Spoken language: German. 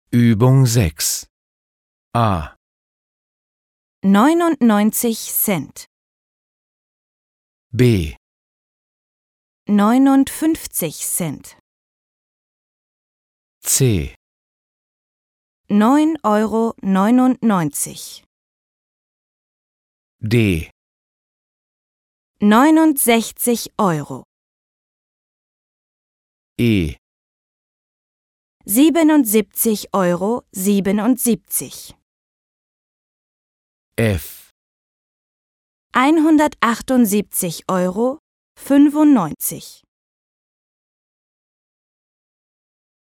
Übung 6 A. 99 Cent, B. 59 Cent, C. 9,99 €, D. 69 €, E. 77,77 €, F. 178,95 €.